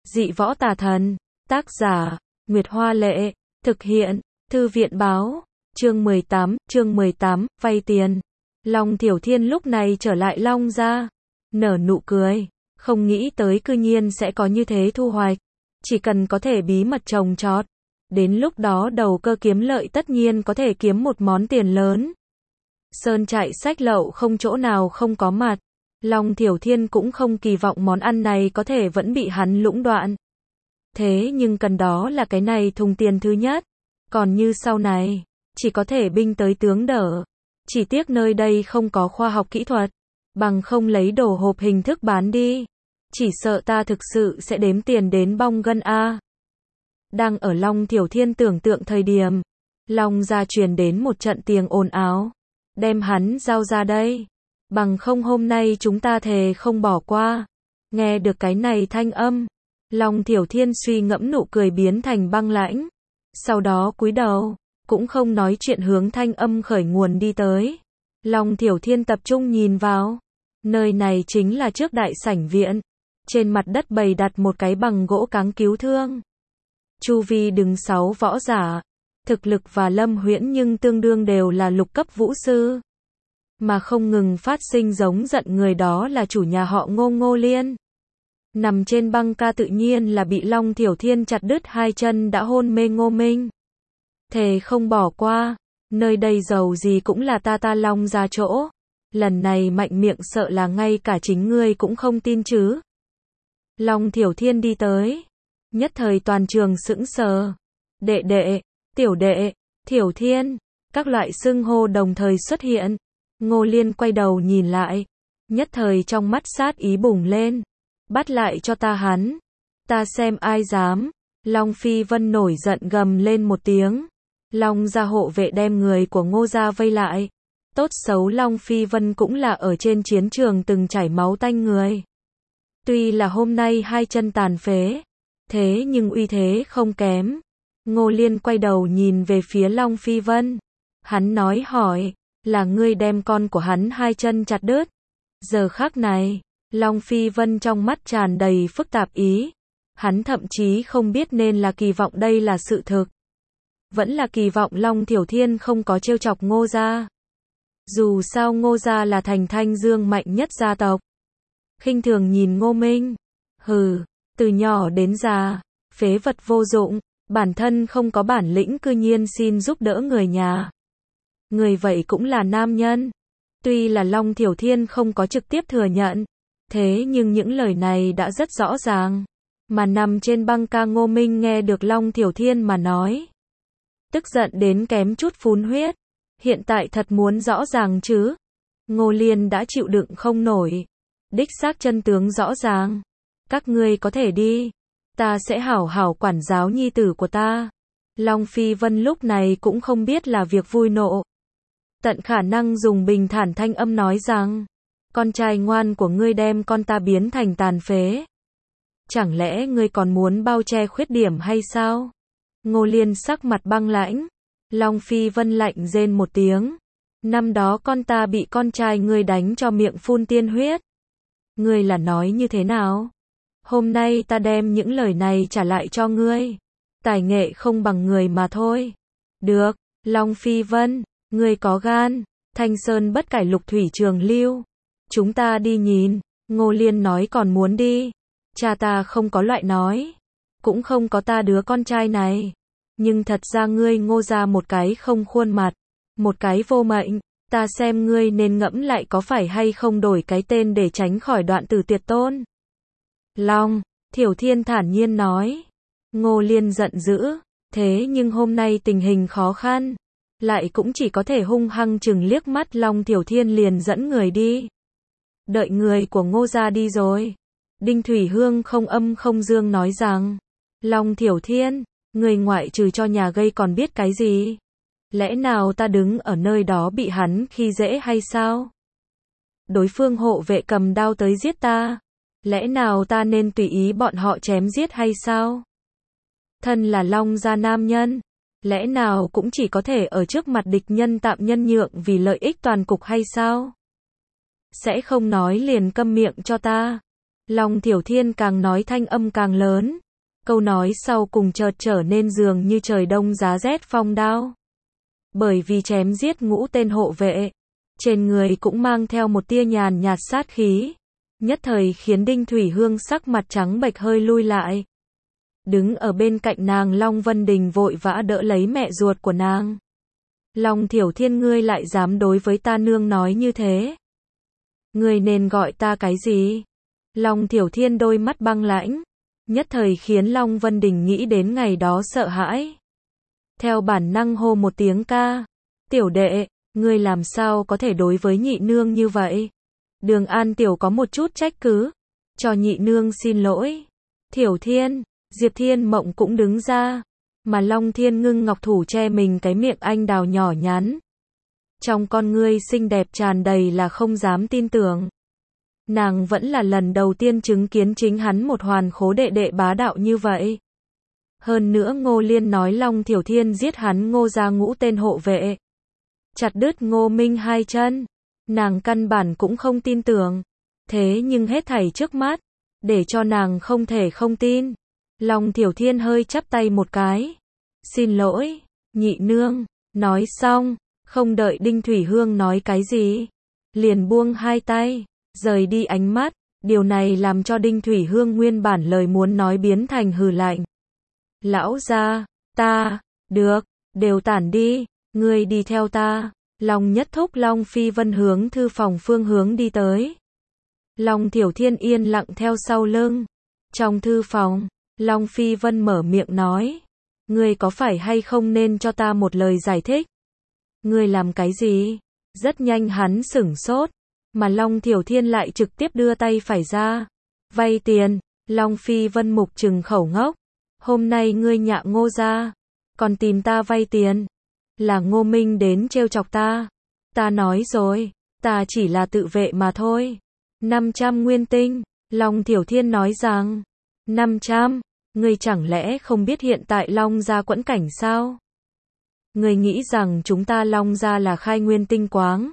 Dị võ tà thần. Tác giả, Nguyệt Hoa Lệ. Thực hiện, Thư viện Báo. Chương 18, vay tiền. Long Thiểu Thiên lúc này trở lại Long gia. Nở nụ cười. Không nghĩ tới cư nhiên sẽ có như thế thu hoạch. Chỉ cần có thể bí mật trồng trọt. Đến lúc đó đầu cơ kiếm lợi tất nhiên có thể kiếm một món tiền lớn. Sơn trại sách lậu không chỗ nào không có mặt. Long Thiểu Thiên cũng không kỳ vọng món ăn này có thể vẫn bị hắn lũng đoạn. Thế nhưng cần đó là cái này thùng tiền thứ nhất. Còn như sau này, chỉ có thể binh tới tướng đỡ. Chỉ tiếc nơi đây không có khoa học kỹ thuật. Bằng không lấy đồ hộp hình thức bán đi. Chỉ sợ ta thực sự sẽ đếm tiền đến bong gân a. Đang ở Long Thiểu Thiên tưởng tượng thời điểm, Long gia truyền đến một trận tiếng ồn ào. Đem hắn giao ra đây. Bằng không hôm nay chúng ta thề không bỏ qua. Nghe được cái này thanh âm, Long Thiểu Thiên suy ngẫm nụ cười biến thành băng lãnh. Sau đó cúi đầu, cũng không nói chuyện hướng thanh âm khởi nguồn đi tới. Long Thiểu Thiên tập trung nhìn vào. Nơi này chính là trước đại sảnh viện. Trên mặt đất bày đặt một cái bằng gỗ cáng cứu thương. Chu vi đứng 6 võ giả. Thực lực và Lâm Huyễn nhưng tương đương đều là lục cấp vũ sư. Mà không ngừng phát sinh giống giận người đó là chủ nhà họ Ngô, Ngô Liên. Nằm trên băng ca tự nhiên là bị Long Thiểu Thiên chặt đứt hai chân đã hôn mê Ngô Minh. Thề không bỏ qua, nơi đây giàu gì cũng là ta Long ra chỗ. Lần này mạnh miệng sợ là ngay cả chính ngươi cũng không tin chứ. Long Thiểu Thiên đi tới. Nhất thời toàn trường sững sờ. Đệ đệ, tiểu đệ, Thiểu Thiên, các loại xưng hô đồng thời xuất hiện. Ngô Liên quay đầu nhìn lại. Nhất thời trong mắt sát ý bùng lên. Bắt lại cho ta hắn. Ta xem ai dám. Long Phi Vân nổi giận gầm lên một tiếng. Long gia hộ vệ đem người của Ngô gia vây lại. Tốt xấu Long Phi Vân cũng là ở trên chiến trường từng chảy máu tanh người. Tuy là hôm nay hai chân tàn phế. Thế nhưng uy thế không kém. Ngô Liên quay đầu nhìn về phía Long Phi Vân. Hắn nói hỏi. Là ngươi đem con của hắn hai chân chặt đứt. Giờ khắc này, Long Phi Vân trong mắt tràn đầy phức tạp ý. Hắn thậm chí không biết nên là kỳ vọng đây là sự thực. Vẫn là kỳ vọng Long Thiểu Thiên không có trêu chọc Ngô gia. Dù sao Ngô gia là thành Thanh Dương mạnh nhất gia tộc. Khinh thường nhìn Ngô Minh. Hừ, từ nhỏ đến già, phế vật vô dụng, bản thân không có bản lĩnh cư nhiên xin giúp đỡ người nhà. Người vậy cũng là nam nhân. Tuy là Long Thiểu Thiên không có trực tiếp thừa nhận. Thế nhưng những lời này đã rất rõ ràng. Mà nằm trên băng ca Ngô Minh nghe được Long Thiểu Thiên mà nói. Tức giận đến kém chút phun huyết. Hiện tại thật muốn rõ ràng chứ. Ngô Liên đã chịu đựng không nổi. Đích xác chân tướng rõ ràng. Các ngươi có thể đi. Ta sẽ hảo hảo quản giáo nhi tử của ta. Long Phi Vân lúc này cũng không biết là việc vui nộ. Tận khả năng dùng bình thản thanh âm nói rằng. Con trai ngoan của ngươi đem con ta biến thành tàn phế. Chẳng lẽ ngươi còn muốn bao che khuyết điểm hay sao? Ngô Liên sắc mặt băng lãnh. Long Phi Vân lạnh rên một tiếng. Năm đó con ta bị con trai ngươi đánh cho miệng phun tiên huyết. Ngươi là nói như thế nào? Hôm nay ta đem những lời này trả lại cho ngươi. Tài nghệ không bằng người mà thôi. Được, Long Phi Vân, ngươi có gan. Thanh Sơn bất cải lục thủy trường lưu. Chúng ta đi nhìn. Ngô Liên nói còn muốn đi. Cha ta không có loại nói. Cũng không có ta đứa con trai này. Nhưng thật ra ngươi Ngô ra một cái không khuôn mặt. Một cái vô mệnh. Ta xem ngươi nên ngẫm lại có phải hay không đổi cái tên để tránh khỏi đoạn tử tuyệt tôn. Long, Thiểu Thiên thản nhiên nói. Ngô Liên giận dữ. Thế nhưng hôm nay tình hình khó khăn. Lại cũng chỉ có thể hung hăng chừng liếc mắt Long Thiểu Thiên liền dẫn người đi. Đợi người của Ngô gia đi rồi. Đinh Thủy Hương không âm không dương nói rằng. Long Thiểu Thiên, người ngoại trừ cho nhà gây còn biết cái gì? Lẽ nào ta đứng ở nơi đó bị hắn khi dễ hay sao? Đối phương hộ vệ cầm đao tới giết ta. Lẽ nào ta nên tùy ý bọn họ chém giết hay sao? Thân là Long gia nam nhân. Lẽ nào cũng chỉ có thể ở trước mặt địch nhân tạm nhân nhượng vì lợi ích toàn cục hay sao? Sẽ không nói liền câm miệng cho ta. Long Thiểu Thiên càng nói thanh âm càng lớn. Câu nói sau cùng chợt trở nên dường như trời đông giá rét phong đao. Bởi vì chém giết ngũ tên hộ vệ, trên người cũng mang theo một tia nhàn nhạt sát khí, nhất thời khiến Đinh Thủy Hương sắc mặt trắng bệch hơi lui lại. Đứng ở bên cạnh nàng Long Vân Đình vội vã đỡ lấy mẹ ruột của nàng. Long Thiểu Thiên, ngươi lại dám đối với ta nương nói như thế? Ngươi nên gọi ta cái gì? Long Thiểu Thiên đôi mắt băng lãnh, nhất thời khiến Long Vân Đình nghĩ đến ngày đó sợ hãi. Theo bản năng hô một tiếng ca. Tiểu đệ, ngươi làm sao có thể đối với nhị nương như vậy? Đường An Tiểu có một chút trách cứ. Cho nhị nương xin lỗi. Thiểu Thiên, Diệp Thiên Mộng cũng đứng ra. Mà Long Thiên Ngưng ngọc thủ che mình cái miệng anh đào nhỏ nhắn. Trong con ngươi xinh đẹp tràn đầy là không dám tin tưởng. Nàng vẫn là lần đầu tiên chứng kiến chính hắn một hoàn khố đệ đệ bá đạo như vậy. Hơn nữa Ngô Liên nói Long Thiểu Thiên giết hắn Ngô gia ngũ tên hộ vệ, chặt đứt Ngô Minh hai chân. Nàng căn bản cũng không tin tưởng. Thế nhưng hết thảy trước mắt, để cho nàng không thể không tin. Long Thiểu Thiên hơi chắp tay một cái. Xin lỗi, nhị nương. Nói xong, không đợi Đinh Thủy Hương nói cái gì, liền buông hai tay, rời đi ánh mắt. Điều này làm cho Đinh Thủy Hương nguyên bản lời muốn nói biến thành hừ lạnh. Lão gia, ta, được, đều tản đi, ngươi đi theo ta. Long Nhất Thúc Long Phi Vân hướng thư phòng phương hướng đi tới. Long Thiểu Thiên yên lặng theo sau lưng. Trong thư phòng, Long Phi Vân mở miệng nói. Ngươi có phải hay không nên cho ta một lời giải thích? Ngươi làm cái gì? Rất nhanh hắn sửng sốt, mà Long Thiểu Thiên lại trực tiếp đưa tay phải ra. Vay tiền. Long Phi Vân mục trừng khẩu ngốc. Hôm nay ngươi nhạ Ngô gia, còn tìm ta vay tiền. Là Ngô Minh đến trêu chọc ta. Ta nói rồi, ta chỉ là tự vệ mà thôi. 500 nguyên tinh. Long Thiểu Thiên nói rằng, 500, ngươi chẳng lẽ không biết hiện tại Long gia quẫn cảnh sao? Ngươi nghĩ rằng chúng ta Long gia là khai nguyên tinh quáng?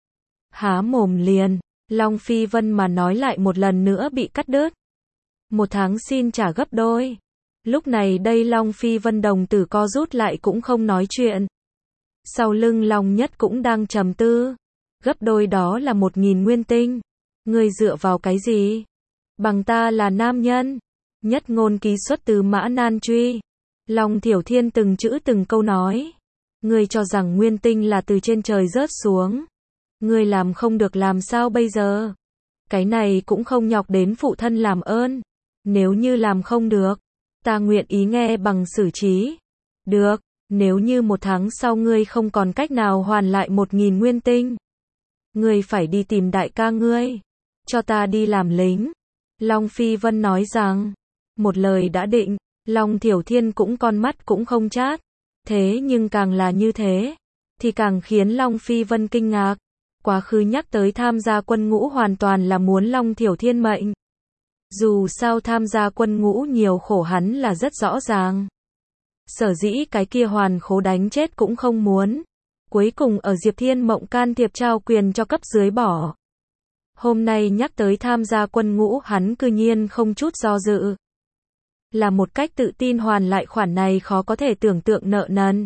Há mồm liền, Long Phi Vân mà nói lại một lần nữa bị cắt đứt. 1 tháng xin trả gấp đôi. Lúc này đây Long Phi Vân đồng tử co rút lại cũng không nói chuyện. Sau lưng Long Nhất cũng đang trầm tư. Gấp đôi đó là 1000 nguyên tinh. Ngươi dựa vào cái gì? Bằng ta là nam nhân. Nhất ngôn ký xuất từ Mã Nan Truy. Long Thiểu Thiên từng chữ từng câu nói. Ngươi cho rằng nguyên tinh là từ trên trời rớt xuống. Ngươi làm không được làm sao bây giờ? Cái này cũng không nhọc đến phụ thân làm ơn. Nếu như làm không được, ta nguyện ý nghe bằng xử trí. Được, nếu như 1 tháng sau ngươi không còn cách nào hoàn lại 1000 nguyên tinh, ngươi phải đi tìm đại ca ngươi, cho ta đi làm lính. Long Phi Vân nói rằng, một lời đã định. Long Thiểu Thiên cũng con mắt cũng không chát. Thế nhưng càng là như thế, thì càng khiến Long Phi Vân kinh ngạc. Quá khứ nhắc tới tham gia quân ngũ hoàn toàn là muốn Long Thiểu Thiên mệnh. Dù sao tham gia quân ngũ nhiều khổ hắn là rất rõ ràng. Sở dĩ cái kia hoàn khố đánh chết cũng không muốn. Cuối cùng ở Diệp Thiên Mộng can thiệp trao quyền cho cấp dưới bỏ. Hôm nay nhắc tới tham gia quân ngũ hắn cư nhiên không chút do dự. Là một cách tự tin hoàn lại khoản này khó có thể tưởng tượng nợ nần.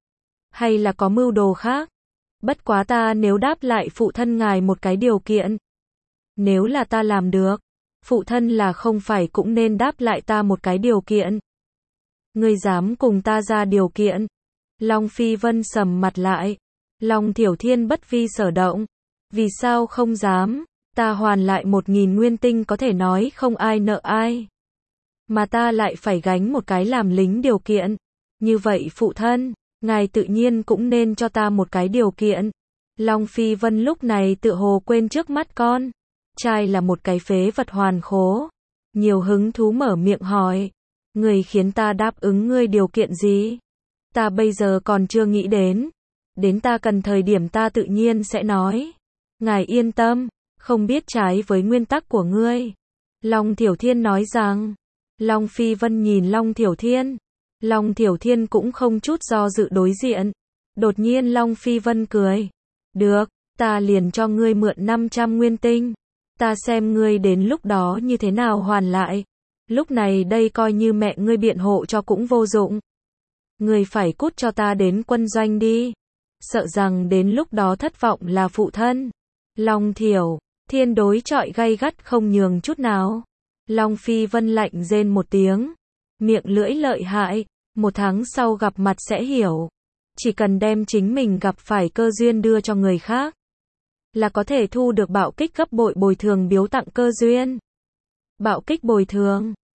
Hay là có mưu đồ khác? Bất quá ta nếu đáp lại phụ thân ngài một cái điều kiện. Nếu là ta làm được, phụ thân là không phải cũng nên đáp lại ta một cái điều kiện. Ngươi dám cùng ta ra điều kiện? Long Phi Vân sầm mặt lại. Long Thiểu Thiên bất vi sở động. Vì sao không dám? Ta hoàn lại 1000 nguyên tinh có thể nói không ai nợ ai. Mà ta lại phải gánh một cái làm lính điều kiện. Như vậy phụ thân, ngài tự nhiên cũng nên cho ta một cái điều kiện. Long Phi Vân lúc này tự hồ quên trước mắt con trai là một cái phế vật hoàn khố. Nhiều hứng thú mở miệng hỏi. Người khiến ta đáp ứng ngươi điều kiện gì? Ta bây giờ còn chưa nghĩ đến. Đến ta cần thời điểm ta tự nhiên sẽ nói. Ngài yên tâm, không biết trái với nguyên tắc của ngươi. Long Thiểu Thiên nói rằng. Long Phi Vân nhìn Long Thiểu Thiên. Long Thiểu Thiên cũng không chút do dự đối diện. Đột nhiên Long Phi Vân cười. Được, ta liền cho ngươi mượn 500 nguyên tinh. Ta xem ngươi đến lúc đó như thế nào hoàn lại. Lúc này đây coi như mẹ ngươi biện hộ cho cũng vô dụng. Ngươi phải cút cho ta đến quân doanh đi. Sợ rằng đến lúc đó thất vọng là phụ thân. Long Thiểu Thiên đối chọi gay gắt không nhường chút nào. Long Phi Vân lạnh rên một tiếng. Miệng lưỡi lợi hại. 1 tháng sau gặp mặt sẽ hiểu. Chỉ cần đem chính mình gặp phải cơ duyên đưa cho người khác, là có thể thu được bạo kích gấp bội bồi thường biếu tặng cơ duyên. Bạo kích bồi thường.